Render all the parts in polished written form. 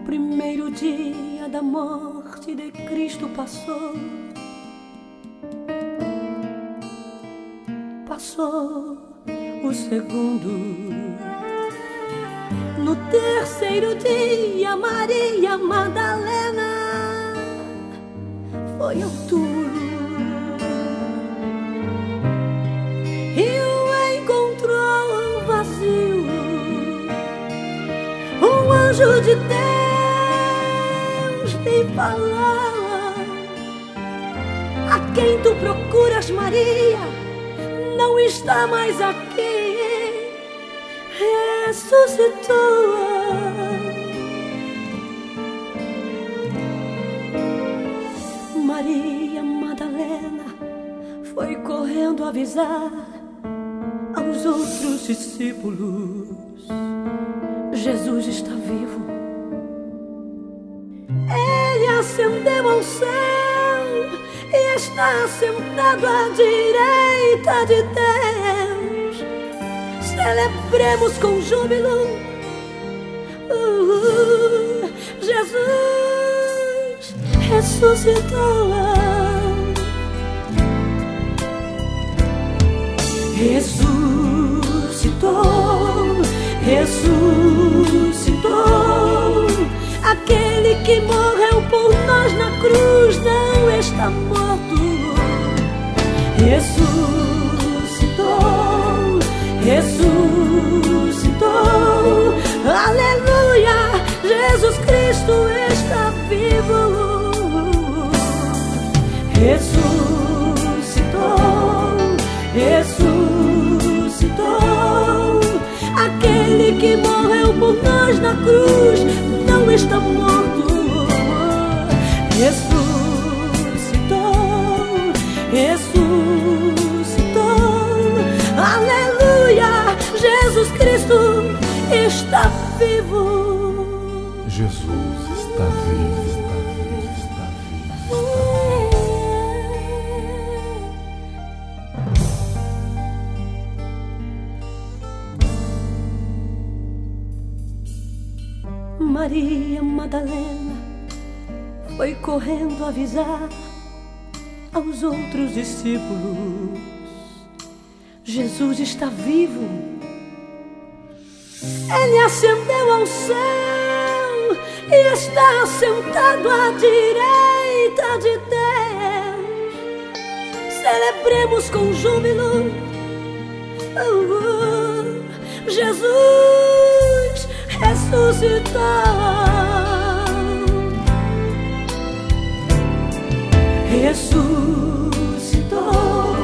primeiro dia da morte de Cristo passou. Passou o segundo. No terceiro dia, Maria Madalena foi ao túmulo e o encontrou vazio. Um anjo de Deus lhe falava: a quem tu procuras, Maria, não está mais aqui, ressuscitou. Maria Madalena foi correndo avisar aos outros discípulos: Jesus está vivo. Ele ascendeu ao céu e está sentado à direita de Deus. Celebremos com júbilo. Jesus ressuscitou. Ressuscitou, ressuscitou. Aquele que morreu por nós na cruz não está morto. Ressuscitou, ressuscitou. Aleluia, Jesus Cristo está vivo. Ressuscitou, ressuscitou. Aquele que morreu por nós na cruz não está morto. Ressuscitou, ressuscitou. Aleluia, Jesus Cristo está vivo. Jesus está vivo, está vivo, está vivo, está vivo. Maria Madalena foi correndo avisar aos outros discípulos: Jesus está vivo. Ele ascendeu ao céu e está sentado à direita de Deus. Celebremos com júbilo. Jesus ressuscitou. Ressuscitou,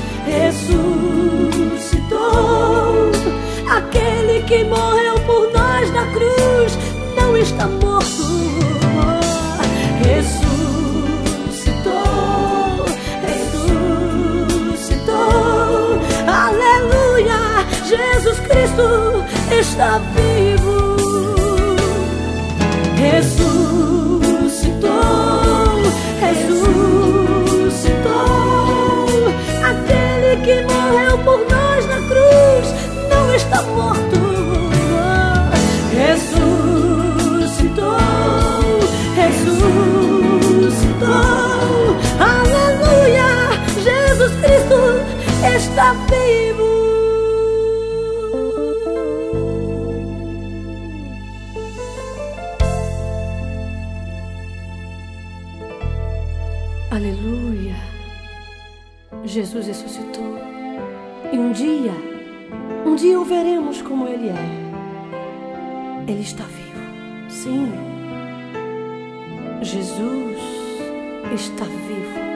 ressuscitou. Aquele que morreu por nós na cruz não está morto. Ressuscitou, ressuscitou. Aleluia, Jesus Cristo está vivo. Ressuscitou, ressuscitou. Aquele que morreu por nós na cruz não está morto. Ressuscitou, ressuscitou. Aleluia, Jesus Cristo está vivo. Aleluia, Jesus ressuscitou. E um dia o veremos como Ele é. Ele está vivo, sim. Jesus está vivo.